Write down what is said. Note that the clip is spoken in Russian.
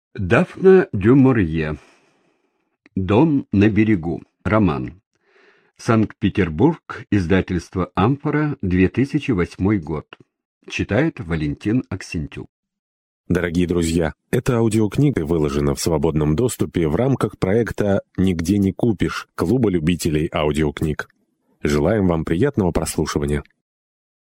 Дафна дю Морье. Дом на берегу. Роман. Санкт-Петербург. Издательство «Амфора», 2008 год. Читает Валентин Аксентюк. Дорогие друзья, эта аудиокнига выложена в свободном доступе в рамках проекта «Нигде не купишь» Клуба любителей аудиокниг. Желаем вам приятного прослушивания.